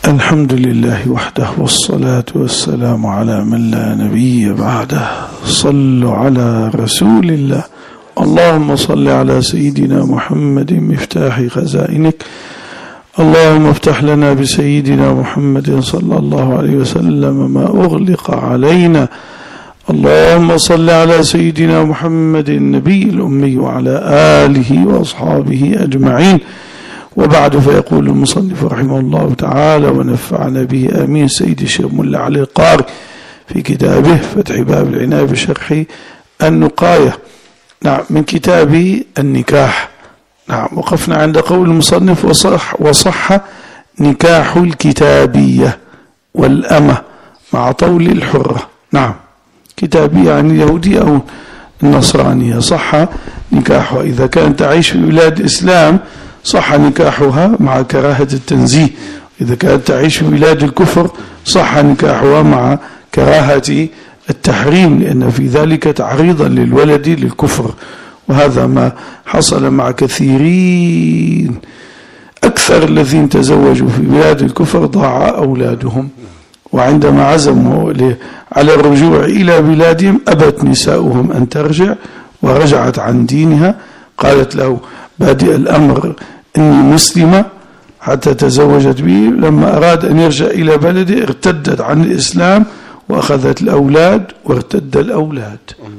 الحمد لله وحده والصلاة والسلام على من لا نبي بعده. صلوا على رسول الله. اللهم صل على سيدنا محمد مفتاح خزائنك. اللهم افتح لنا بسيدنا محمد صلى الله عليه وسلم ما أغلق علينا. اللهم صل على سيدنا محمد النبي الأمي وعلى آله وأصحابه أجمعين. وبعد، فيقول المصنف رحمه الله تعالى ونفعنا به آمين سيد الشيخ ملا علي القاري في كتابه فتح باب العناية بشرح النقاية، نعم، من كتاب النكاح. نعم، وقفنا عند قول المصنف وصح نكاح الكتابية والأمة مع طول الحرة. نعم، كتابية عن اليهودية أو النصرانية صح نكاحها. إذا كانت تعيش في بلاد الإسلام صح نكاحها مع كراهة التنزيه. إذا كانت تعيش في بلاد الكفر صح نكاحها مع كراهة التحريم، لأن في ذلك تعريضا للولد للكفر، وهذا ما حصل مع كثيرين. أكثر الذين تزوجوا في بلاد الكفر ضاع أولادهم، وعندما عزموا على الرجوع إلى بلادهم أبت نساؤهم أن ترجع، ورجعت عن دينها. قالت له بادئ الأمر إني مسلمة حتى تزوجت به. لما أراد أن يرجع إلى بلده ارتدت عن الإسلام وأخذت الأولاد وارتد الأولاد.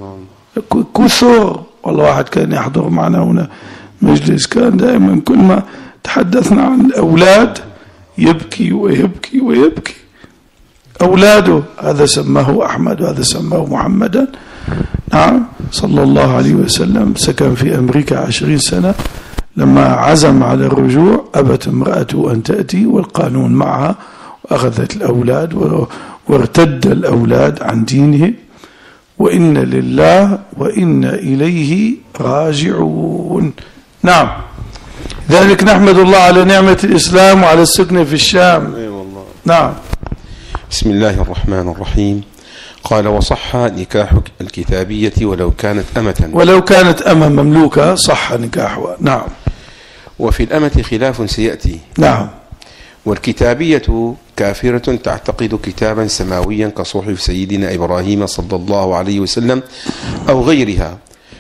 كثر. والله واحد كان يحضر معنا هنا مجلس، كان دائما كل ما تحدثنا عن الأولاد يبكي ويبكي ويبكي. أولاده، هذا سماه أحمد وهذا سماه محمدا. نعم، صلى الله عليه وسلم سكن في أمريكا 20 سنة. لما عزم على الرجوع أبت امرأته أن تأتي والقانون معها، وأخذت الأولاد وارتد الأولاد عن دينه. وإن لله وإن إليه راجعون. نعم، ذلك نحمد الله على نعمة الإسلام وعلى السكن في الشام. نعم. بسم الله الرحمن الرحيم. قال وصح نكاح الكتابية ولو كانت أمة. ولو كانت أمة مملوكة صح نكاحها. نعم. وفي الأمة خلاف سيأتي. نعم. والكتابية كافرة تعتقد كتابا سماويا كصحف سيدنا إبراهيم صلى الله عليه وسلم أو غيرها.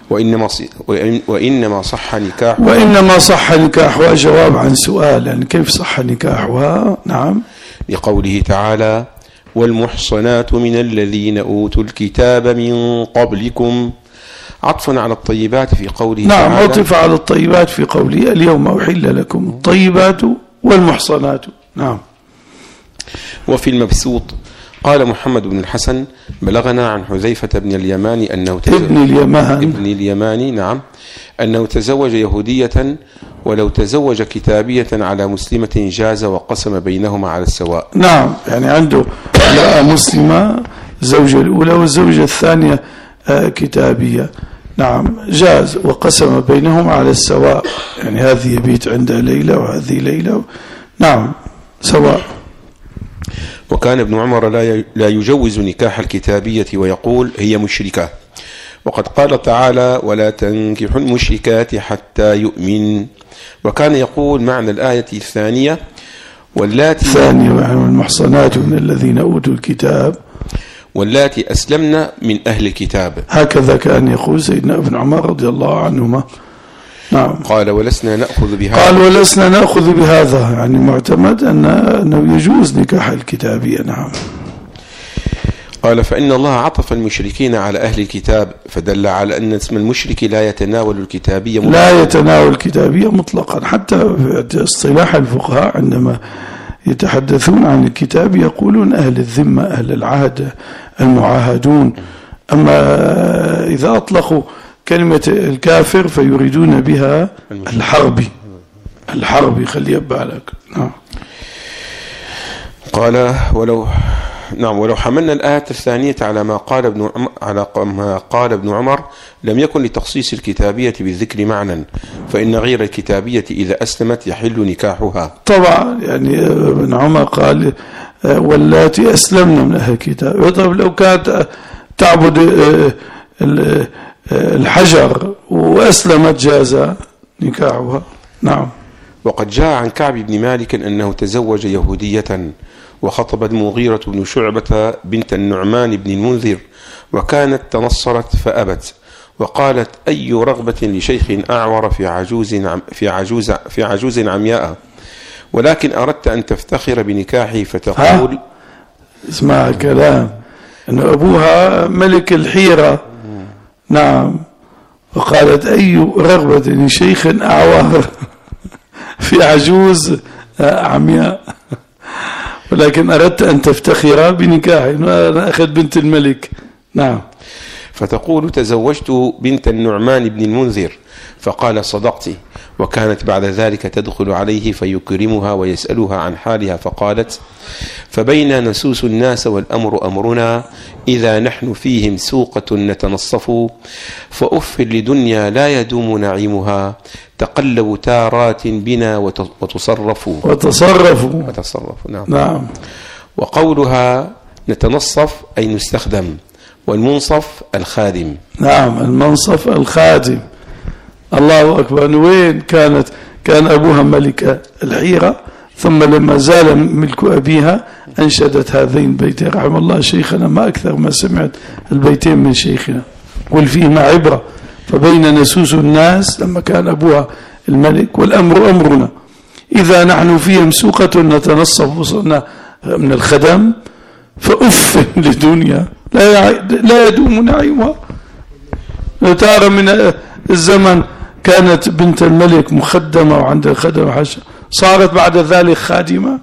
وإنما صح نكاحها. جواب عن سؤال، يعني كيف صح نكاحها؟ نعم، لقوله تعالى والمحصنات من الذين أوتوا الكتاب من قبلكم، عطفا على الطيبات في قوله نعم تعالى. عطف على الطيبات في قوله اليوم أحل لكم الطيبات والمحصنات. نعم. وفي المبسوط قال محمد بن الحسن بلغنا عن حذيفة بن اليمان ابن اليمان نعم، أنه تزوج يهودية، ولو تزوج كتابية على مسلمة جاز وقسم بينهما على السواء. نعم، يعني عنده امرأة مسلمة الزوجة الأولى والزوجة الثانية كتابية، نعم، جاز وقسم بينهما على السواء، يعني هذه يبيت عندها ليلة وهذه ليلة، نعم، سواء. وكان ابن عمر لا يجوز نكاح الكتابية ويقول هي مشركة، وقد قال تعالى ولا تنكحوا المشركات حتى يؤمن. وكان يقول معنى الآية الثانية والمحصنات من الذين أوتوا الكتاب واللاتي أسلمن من أهل الكتاب. هكذا كان يقول سيدنا ابن عمر رضي الله عنهما. نعم. قال ولسنا نأخذ بهذا، يعني معتمد أنه يجوز نكاح الكتابية. نعم. قال فإن الله عطف المشركين على أهل الكتاب، فدل على أن اسم المشرك لا يتناول الكتابية مطلقا. لا يتناول الكتابية مطلقا، حتى في اصطلاح الفقهاء عندما يتحدثون عن الكتاب يقولون أهل الذمة، أهل العهد، المعاهدون. أما إذا أطلقوا كلمة الكافر فيريدون بها الحربي خلي بالك. نعم. قال ولو حملنا الآية الثانية على ما قال ابن عمر لم يكن لتخصيص الكتابية بالذكر معنى، فإن غير الكتابية إذا أسلمت يحل نكاحها. طبعا، يعني ابن عمر قال واللاتي أسلمنا من أهل الكتاب. طب لو كانت تعبد الحجر وأسلمت جاز نكاحها. نعم. وقد جاء عن كعب بن مالك أنه تزوج يهودية وخطب المغيرة بن شعبة بنت النعمان بن المنذر، وكانت تنصرت فأبت، وقالت: أي رغبة لشيخ أعور في عجوز عمياء، ولكن أردت أن تفتخر بنكاحي فتقول. اسمع كلام أن أبوها ملك الحيرة. نعم. وقالت: أي رغبة لشيخ أعور في عجوز عمياء، ولكن أردت أن تفتخر بنكاحي، أنا أخذ بنت الملك. نعم. فتقول: تزوجت بنت النعمان بن المنذر، فقال: صدقت. وكانت بعد ذلك تدخل عليه فيكرمها ويسألها عن حالها، فقالت: فبين نسوس الناس والأمر أمرنا، إذا نحن فيهم سوقة نتنصف، فأف لدنيا لا يدوم نعيمها، تقلب تارات بنا وتصرفوا. نعم. وقولها نتنصف أي نستخدم، والمنصف الخادم. نعم، المنصف الخادم. الله أكبر. وين كان أبوها ملك الحيرة، ثم لما زال ملك أبيها أنشدت هذين البيتين. رحم الله شيخنا، ما أكثر ما سمعت البيتين من شيخنا، قل فيهما عبرة. فبين نسوس الناس لما كان أبوها الملك، والأمر أمرنا، إذا نحن فيهم سوقة نتنصف، وصلنا من الخدم، فأف لدنيا لا يدوم نعيمها. ترى من الزمن كانت بنت الملك مخدمة وعند الخدم حشا، صارت بعد ذلك خادمة.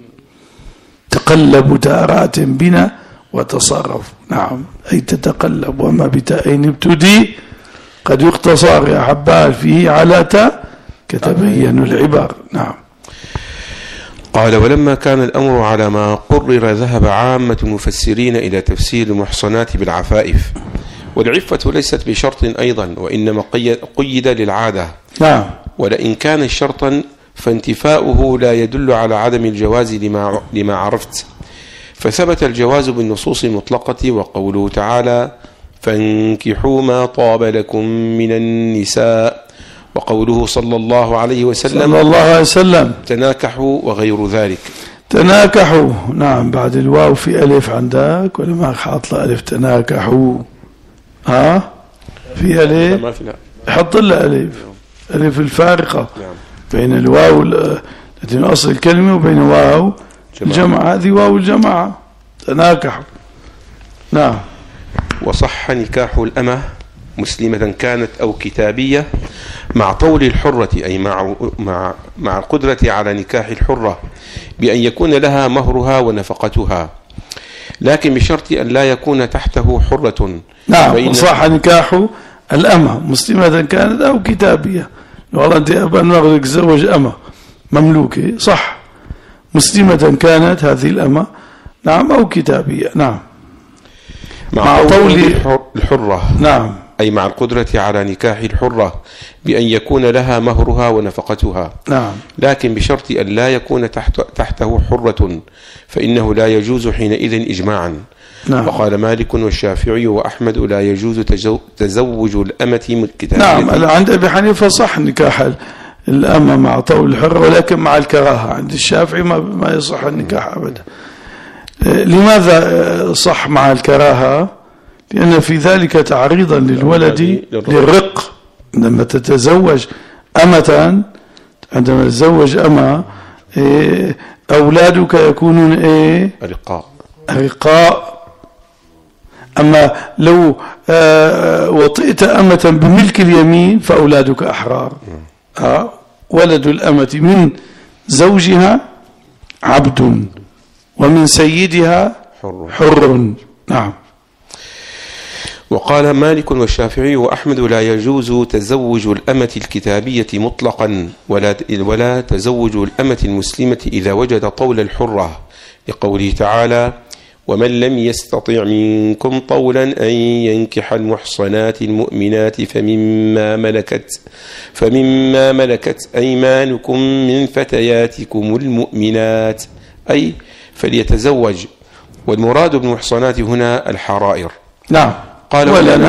تقلب تارات بنا وتصرف. نعم، أي تتقلب، وما بتأين ابتدي قد يقتصر يا حبال فيه على تاء كتبين العبر. نعم. قال: ولما كان الأمر على ما قرر ذهب عامة المفسرين إلى تفسير المحصنات بالعفائف، والعفة ليست بشرط أيضا، وإنما قيد للعادة. نعم. ولئن كان شرطا فانتفاؤه لا يدل على عدم الجواز لما عرفت، فثبت الجواز بالنصوص المطلقة، وقوله تعالى: فانكحوا ما طاب لكم من النساء، وقوله صلى الله عليه وسلم تناكحوا وغير ذلك. تناكحوا. نعم، بعد الواو في ألف عندك ولا ما حاط له ألف؟ تناكحوا. في ألف، حط له ألف الفارقة بين الواو التي أصل الكلمة وبين واو الجماعة، هذه واو الجماعة. تناكحوا. نعم. وصح نكاح الأمة مسلمة كانت أو كتابية مع طول الحرة، أي مع القدرة على نكاح الحرة، بأن يكون لها مهرها ونفقتها، لكن بشرط أن لا يكون تحته حرة. نعم. وصح نكاح الأمة مسلمة كانت أو كتابية. والله أنت أبا نغرق تزوج أمة مملوكة، صح، مسلمة كانت هذه الأمة. نعم. أو كتابية. نعم. مع طول الحرة. نعم. أي مع القدرة على نكاح الحرة بأن يكون لها مهرها ونفقتها. نعم. لكن بشرط أن لا يكون تحته حرة، فإنه لا يجوز حينئذ إجماعا. نعم. وقال مالك والشافعي وأحمد: لا يجوز تزوج الأمة كتابية. نعم. عند أبي حنيفة صح نكاح الأمة مع طول الحرة، ولكن مع الكراهة. عند الشافعي ما يصح النكاح أبدا. لماذا صح مع الكراهة؟ لأن في ذلك تعريضا للولد للرق. عندما تتزوج أمة، عندما تتزوج أمة، أولادك يكونون رقاء. أما لو وطئت أمة بملك اليمين فأولادك أحرار. ولد الأمة من زوجها عبد، ومن سيدها حر. نعم. وقال مالك والشافعي وأحمد: لا يجوز تزوج الأمة الكتابية مطلقا، ولا تزوج الأمة المسلمة إذا وجد طول الحرة، لقوله تعالى: ومن لم يستطع منكم طولا أن ينكح المحصنات المؤمنات فمما ملكت أيمانكم من فتياتكم المؤمنات، أي فليتزوج. والمراد بالمحصنات هنا الحرائر. نعم. قال: ولنا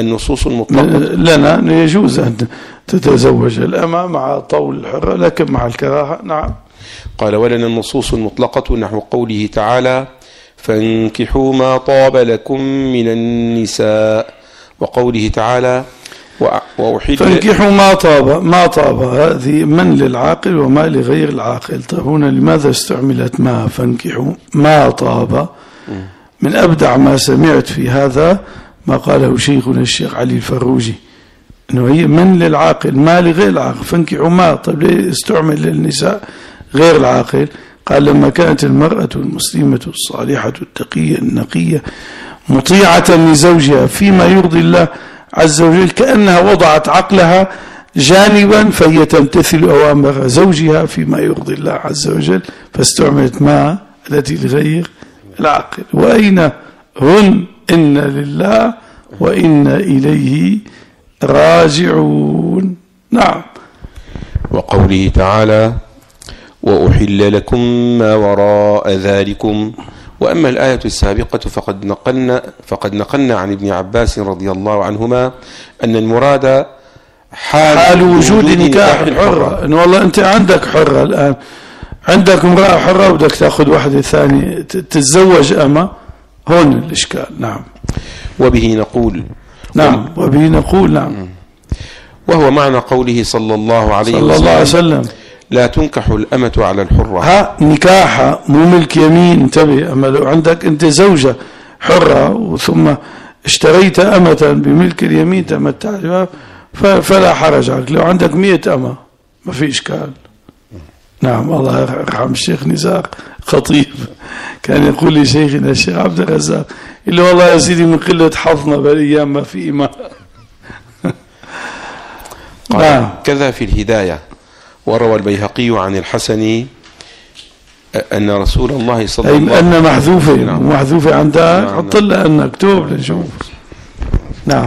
النصوص المطلقة لنا يجوز أن تتزوج الأمة مع طول الحرة، لكن مع الكراهة نعم. قال ولنا النصوص المطلقة نحو قوله تعالى فانكحوا ما طاب لكم من النساء، وقوله تعالى فانكحوا ما طاب هذه من للعاقل وما لغير العاقل. طيب هنا لماذا استعملت ما؟ فانكحوا ما طاب. من أبدع ما سمعت في هذا ما قاله شيخنا الشيخ علي الفروجي، أنه هي من للعاقل ما لغير العاقل. فانكحوا ما، طيب ليه استعمل للنساء غير العاقل؟ قال لما كانت المرأة المسلمة الصالحة التقية النقية مطيعة لزوجها فيما يرضي الله عز وجل كأنها وضعت عقلها جانبا فهي تمتثل أوامر زوجها فيما يرضي الله عز وجل، فاستعملت ما التي لغير العقل. وأين هن؟ إن لله وإنا إليه راجعون. نعم. وقوله تعالى وأحل لكم ما وراء ذلكم. وأما الآية السابقة فقد نقلنا عن ابن عباس رضي الله عنهما أن المراد حال وجود نكاح الحرة. إن والله أنت عندك حرة الآن، عندك امرأة حرة وبدك تأخذ واحدة ثانية تتزوج أما، هون الإشكال. نعم. وبه نقول نعم. وهو معنى قوله صلى الله عليه وسلم لا تنكح الأمة على الحرة. نكاح مو ملك يمين. انتبه، أما لو عندك أنت زوجة حرة ثم اشتريت أمة بملك اليمين تمتع بها فلا حرج عليك. لو عندك 100 أمة ما في إشكال. نعم. الله يرحم الشيخ نزار خطيب كان يقول لي شيخنا الشيخ عبد الرزاق، إلا والله يا سيدي من قلة حظنا بالأيام ما في إيمان. كذا في الهداية. وروى البيهقي عن الحسن أن رسول الله صلى الله عليه وسلم أن محذوفة عندها حط لها أن مكتوب لنشوف. نعم.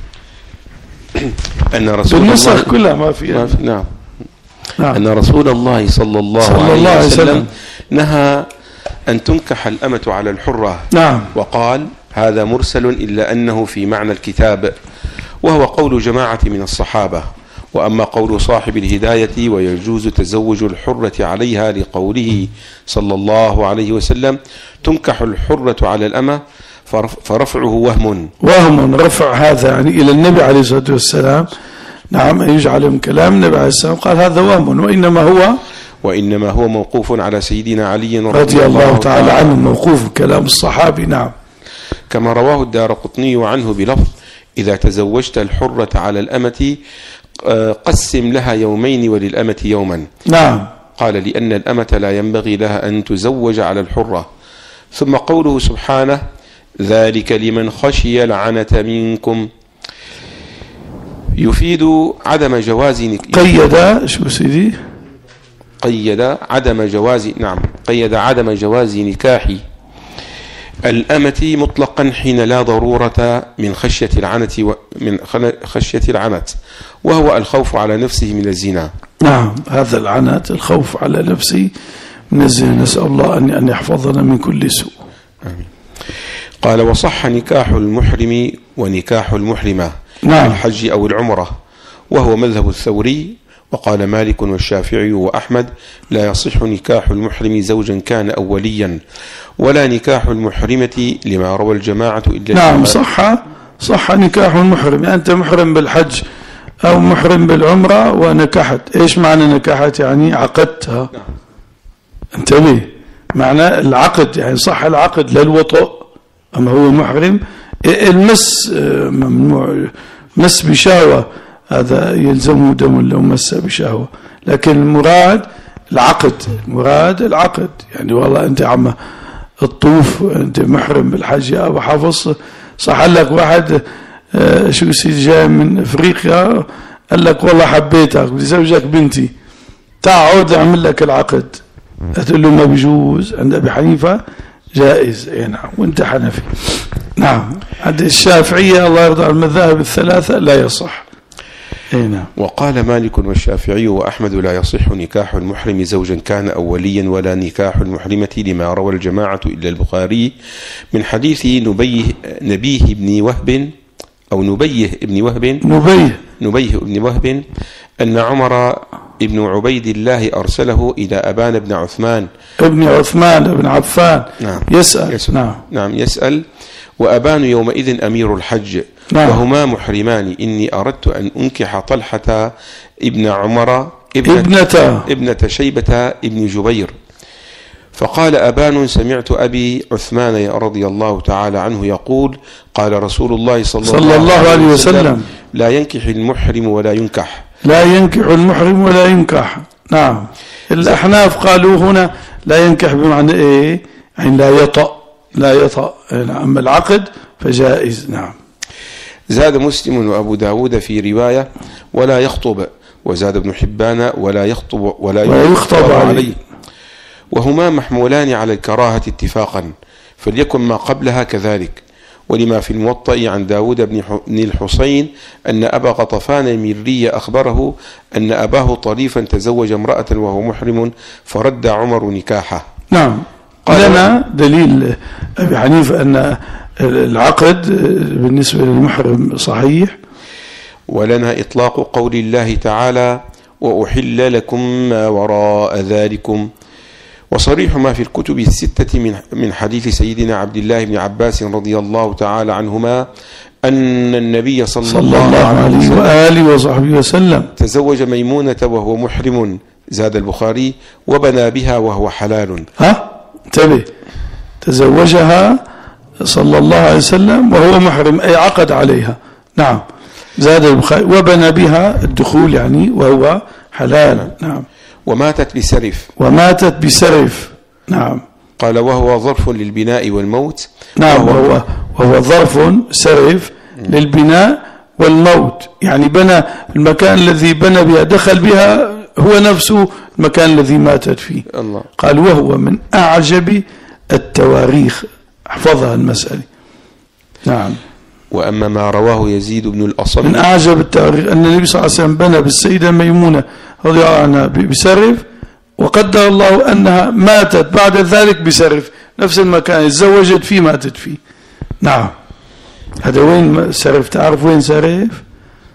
أن رسول الله كلها ما في. نعم. أن رسول الله صلى الله عليه وسلم نهى أن تنكح الأمة على الحرة. نعم. وقال هذا مرسل إلا أنه في معنى الكتاب، وهو قول جماعة من الصحابة. وأما قول صاحب الهداية ويجوز تزوج الحرة عليها لقوله صلى الله عليه وسلم تنكح الحرة على الأمة فرفعه وهم رفع هذا يعني إلى النبي عليه الصلاة والسلام. نعم. يجعل من كلام النبي عليه السلام قال هذا وهم، وإنما هو موقوف على سيدنا علي رضي الله تعالى عنه، موقوف كلام الصحابي. نعم. كما رواه الدارقطني عنه بلفظ إذا تزوجت الحرة على الأمة قسم لها يومين وللأمة يوما. نعم. قال لأن الأمة لا ينبغي لها أن تزوج على الحرة. ثم قوله سبحانه ذلك لمن خشي العنة منكم يفيد عدم جواز قيد عدم جواز نكاح الأمة مطلقا حين لا ضرورة من خشية العنت وهو الخوف على نفسه من الزنا. نعم. هذا العنت الخوف على نفسه من الزنا، نسأل الله أن يحفظنا من كل سوء. آمين. قال وصح نكاح المحرم ونكاح المحرمة الحج أو العمرة، وهو مذهب الثوري. وقال مالك والشافعي وأحمد لا يصح نكاح المحرم زوجا كان أوليا ولا نكاح المحرمة لما روى الجماعة إلا. نعم. صح نكاح المحرم. أنت محرم بالحج أو محرم بالعمرة ونكحت. إيش معنى نكحت؟ يعني عقدتها. انتبه، معنى العقد يعني صح العقد للوطء. أما هو محرم المس ممنوع، مس بشهوة هذا يلزمه دم لو مس بشهوة، لكن المراد العقد. يعني والله أنت عم الطوف أنت محرم بالحج يا أبو حافظ، صح لك واحد شو سيدي جاي من أفريقيا قال لك والله حبيتك بدي زوجك بنتي، تعود أعمل لك العقد، تقول له ما بيجوز. عند أبي حنيفة جائز. نعم. وانت حنفي. نعم. عند الشافعية الله يرضى عن المذاهب الثلاثة لا يصح. نعم. وقال مالك والشافعي وأحمد لا يصح نكاح المحرم زوجا كان أوليا ولا نكاح المحرمة لما روى الجماعة إلا البخاري من حديث نبيه بن وهب أو نبيه ابن وهب نبيه ابن وهب أن عمر ابن عبيد الله أرسله إلى أبان بن عثمان بن عفان يسأل يسأل وأبان يومئذ أمير الحج وهما محرمان إني أردت أن أنكح طلحة ابن عمر ابنة شيبة ابن جبير. فقال أبان سمعت أبي عثمان رضي الله تعالى عنه يقول قال رسول الله صلى الله عليه وسلم لا ينكح المحرم ولا ينكح. نعم. الأحناف قالوا هنا لا ينكح بمعنى إيه؟ يعني لا يطأ. أما العقد فجائز. نعم. زاد مسلم وأبو داود في رواية ولا يخطب، وزاد ابن حبان ولا يخطب عليه، وهما محمولان على الكراهة اتفاقا، فليكن ما قبلها كذلك. ولما في الموطأ عن داود بن الحصين أن أبا غطفان المري أخبره أن أباه طريفا تزوج امرأة وهو محرم فرد عمر نكاحه. نعم. لنا دليل أبي حنيفة أن العقد بالنسبة للمحرم صحيح. ولنا إطلاق قول الله تعالى وأحل لكم ما وراء ذلكم، وصريح ما في الكتب الستة من حديث سيدنا عبد الله بن عباس رضي الله تعالى عنهما أن النبي صلى الله عليه وآله وصحبه وسلم تزوج ميمونة وهو محرم، زاد البخاري وبنى بها وهو حلال. انتبه، تزوجها صلى الله عليه وسلم وهو محرم، أي عقد عليها. نعم. زاد البخاري وبنى بها الدخول يعني وهو حلال. نعم. وماتت بسرف. نعم. قال وهو ظرف للبناء والموت. نعم. وهو ظرف سرف للبناء والموت، يعني بنى المكان الذي بنى بها دخل بها هو نفسه المكان الذي ماتت فيه. الله. قال وهو من أعجب التواريخ، احفظها المسألة. نعم. وأما ما رواه يزيد بن الأصم من أعجب التواريخ أن النبي صلى الله عليه وسلم بنى بالسيدة ميمونة رضي الله عنها بسرف، وقدر الله أنها ماتت بعد ذلك بسرف، نفس المكان تزوجت فيه ماتت فيه. نعم. هذا وين سرف؟ تعرف وين سرف؟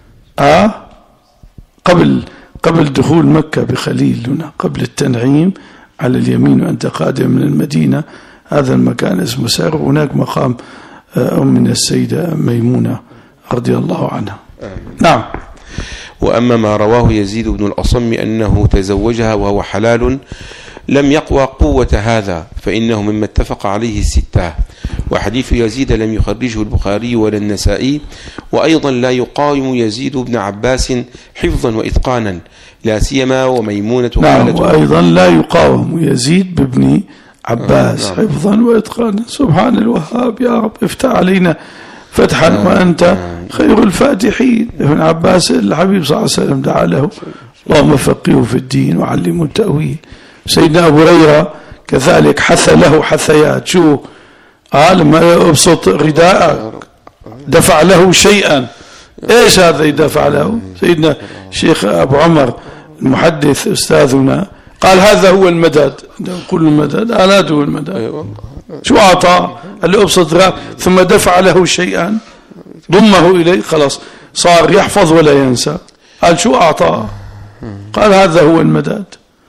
قبل دخول مكة بخليل، هنا قبل التنعيم على اليمين وأنت قادم من المدينة، هذا المكان اسمه سرف. هناك مقام أمنا السيدة ميمونة رضي الله عنها. نعم. وأما ما رواه يزيد بن الأصم أنه تزوجها وهو حلال لم يقوى قوة هذا، فإنه مما اتفق عليه الستة. وحديث يزيد لم يخرجه البخاري ولا النسائي، وأيضا لا يقاوم يزيد بن عباس حفظا وإتقانا، لا سيما وميمونة خالته. وأيضا لا يقاوم يزيد بابن عباس حفظا وإتقانا. سبحان الوهاب، يا رب افتح علينا فتحا وأنت خير الفاتحين. ابن عباس الحبيب صلى الله عليه وسلم دعا له اللهم فقهه في الدين وعلمه التأويل. سيدنا أبو هريرة كذلك حث له حثيات. شو لما أبسط رداءك دفع له شيئا. إيش هذا يدفع له؟ سيدنا الشيخ أبو عمر المحدث أستاذنا قال هذا هو المدد. كل المدد هذا هو المدد. شو أعطى؟ قال له أبسط رداء ثم دفع له شيئا ضمه إليه، خلاص صار يحفظ ولا ينسى. قال شو أعطى؟ قال هذا هو المدد.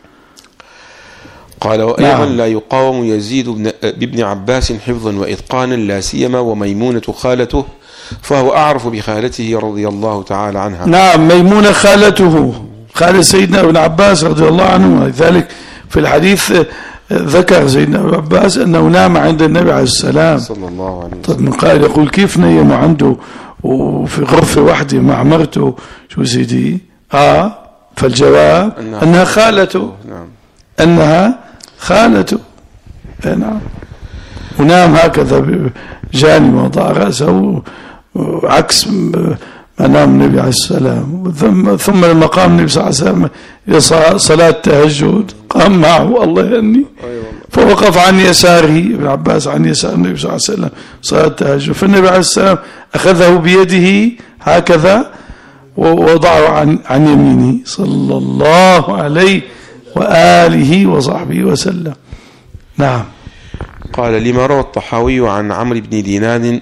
قال وأيضا لا يقاوم يزيد بابن عباس حفظا وإتقانا، لا سيما وميمونة خالته، فهو أعرف بخالته رضي الله تعالى عنها. نعم. ميمونة خالته، خالة سيدنا ابن عباس رضي الله عنه. لذلك في الحديث ذكر سيدنا ابن عباس أنه نام عند النبي عليه السلام صلى الله عليه وسلم. طب قال يقول كيف نيم عنده وفي غرفة واحدة مع مرته؟ شو سيدي؟ فالجواب أنها خالته. نعم. أنها خالته. نعم. ونام هكذا جانب وضع رأسه عكس ما نام النبي عليه السلام. ثم لما قام النبي صلى الله عليه وسلم صلاة تهجد قام معه الله يهني، فوقف عن يساره ابن عباس عن يسار النبي صلى الله عليه وسلم صلاة تهجد، فالنبي عليه السلام أخذه بيده هكذا ووضعه عن يمينه صلى الله عليه وآله وصحبه وسلم. نعم. قال لما روى الطحاوي عن عمرو بن دينار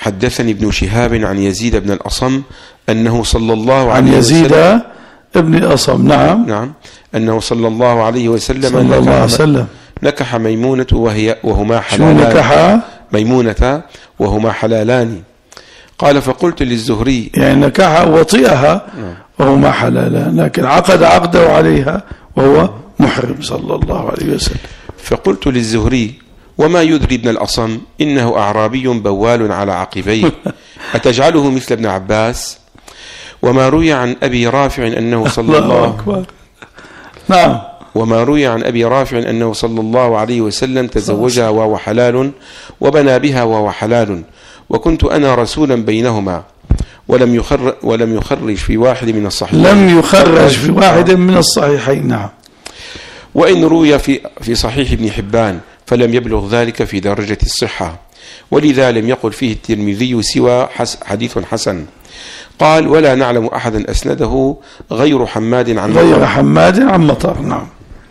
حدثني ابن شهاب عن يزيد بن الأصم أنه صلى الله عن عليه يزيد وسلم ابن الأصم. نعم أنه صلى الله عليه وسلم نكح ميمونة وهما حلالان. نكح ميمونة وهما حلالان. قال فقلت للزهري يعني نكح وطئها وهما حلالان، لكن عقد عقده عليها وهو محرم صلى الله عليه وسلم. فقلت للزهري وما يدري ابن الأصم إنه أعرابي بوال على عقبيه أتجعله مثل ابن عباس؟ وما روي عن أبي رافع أنه صلى الله أكبر. نعم. وما روي عن أبي رافع أنه صلى الله عليه وسلم تزوجها وهو حلال وبنى بها وهو حلال، وكنت أنا رسولا بينهما، ولم يخرج في واحد من الصحيحين. لم يخرج في واحد من الصحيحين. نعم. وإن روي في صحيح ابن حبان فلم يبلغ ذلك في درجة الصحة، ولذا لم يقل فيه الترمذي سوى حديث حسن. قال ولا نعلم أحدا أسنده غير حماد عن مطر. نعم.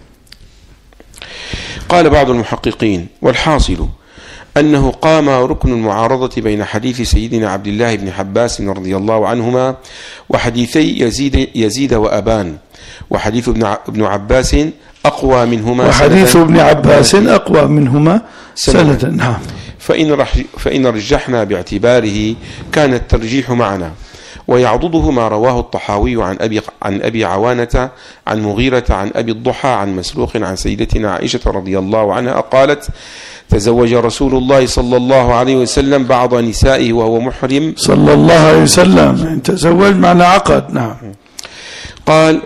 قال بعض المحققين والحاصل أنه قام ركن المعارضة بين حديث سيدنا عبد الله بن عباس رضي الله عنهما وحديثي يزيد وأبان، وحديث ابن عباس أقوى منهما وحديث ابن عباس أقوى منهما سنة. نعم. فإن رجحنا باعتباره كان الترجيح معنا، ويعضده ما رواه الطحاوي عن أبي عوانة عن مغيرة عن أبي الضحى عن مسروق عن سيدتنا عائشة رضي الله عنها قالت تزوج رسول الله صلى الله عليه وسلم بعض نسائه وهو محرم صلى الله عليه وسلم. تزوج معنى عقد. نعم. قال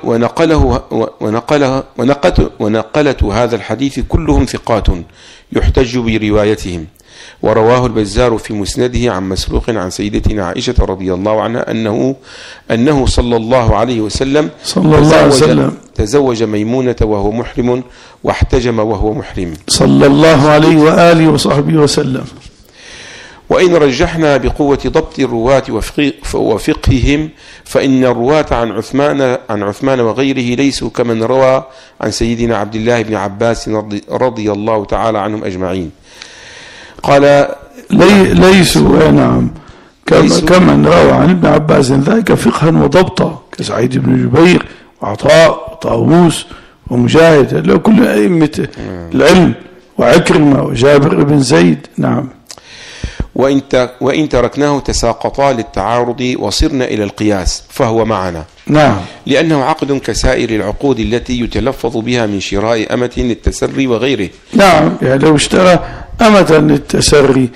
ونقلة هذا الحديث كلهم ثقات يحتج بروايتهم. ورواه البزار في مسنده عن مسروق عن سيدتنا عائشة رضي الله عنها أنه صلى الله عليه وسلم تزوج ميمونة وهو محرم واحتجم وهو محرم صلى الله عليه وآله وصحبه وسلم. وإن رجحنا بقوة ضبط الرواة وفقههم فإن الرواة عن عثمان وغيره ليسوا كمن روى عن سيدنا عبد الله بن عباس رضي الله تعالى عنهم أجمعين. قال ليسوا. نعم. كمن روى عن ابن عباس ذلك فقها وضبطا كسعيد بن جبير وعطاء وطاووس ومجاهد، لو كل أئمة العلم وعكرمة وجابر بن زيد. نعم. وإن تركناه تساقطا للتعارض وصرنا إلى القياس فهو معنا. نعم. لأنه عقد كسائر العقود التي يتلفظ بها من شراء أمة للتسري وغيره. نعم. يعني لو اشترى أمة للتسري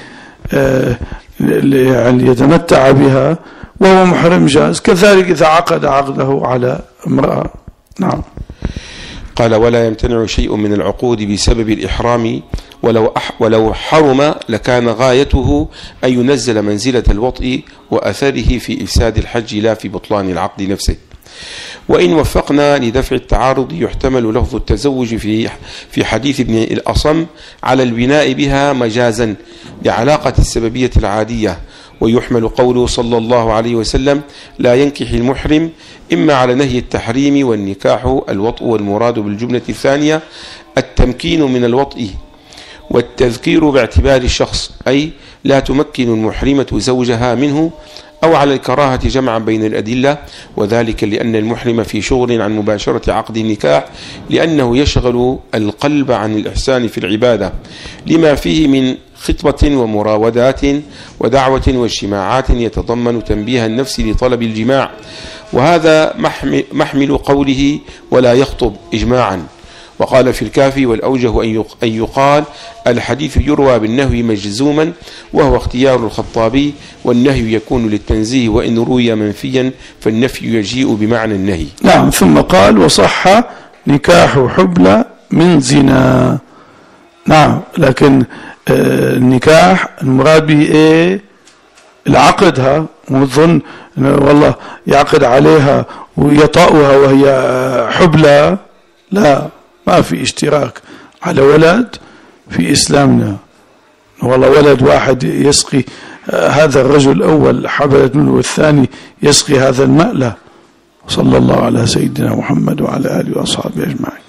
يعني يتمتع بها وهو محرم جاز، كذلك إذا عقد عقده على امرأة. نعم. قال ولا يمتنع شيء من العقود بسبب الإحرام ولو حرم لكان غايته أن ينزل منزلة الوطء وأثره في إفساد الحج لا في بطلان العقد نفسه. وإن وفقنا لدفع التعارض يحتمل لفظ التزوج في حديث ابن الأصم على البناء بها مجازا لعلاقة السببية العادية، ويحمل قوله صلى الله عليه وسلم لا ينكح المحرم إما على نهي التحريم والنكاح الوطء، والمراد بالجملة الثانية التمكين من الوطء والتذكير باعتبار الشخص، أي لا تمكن المحرمة زوجها منه، أو على الكراهة جمعا بين الأدلة، وذلك لأن المحرم في شغل عن مباشرة عقد النكاح لأنه يشغل القلب عن الإحسان في العبادة لما فيه من خطبة ومراودات ودعوة واجتماعات يتضمن تنبيه النفس لطلب الجماع، وهذا محمل قوله ولا يخطب إجماعا. وقال في الكافي والأوجه أن يقال الحديث يروى بالنهي مجزوما وهو اختيار الخطابي، والنهي يكون للتنزيه وإن روي منفيا فالنفي يجيء بمعنى النهي. نعم. ثم قال وصح نكاح حبلى من زنا. نعم. لكن النكاح المراد به ايه؟ العقدها، وظن والله يعقد عليها ويطأها وهي حبلى، لا، ما في اشتراك على ولد في إسلامنا. والله ولد واحد يسقي هذا الرجل الأول حبلت منه والثاني يسقي هذا الماء، لا. صلى الله على سيدنا محمد وعلى آله وأصحابه أجمعين.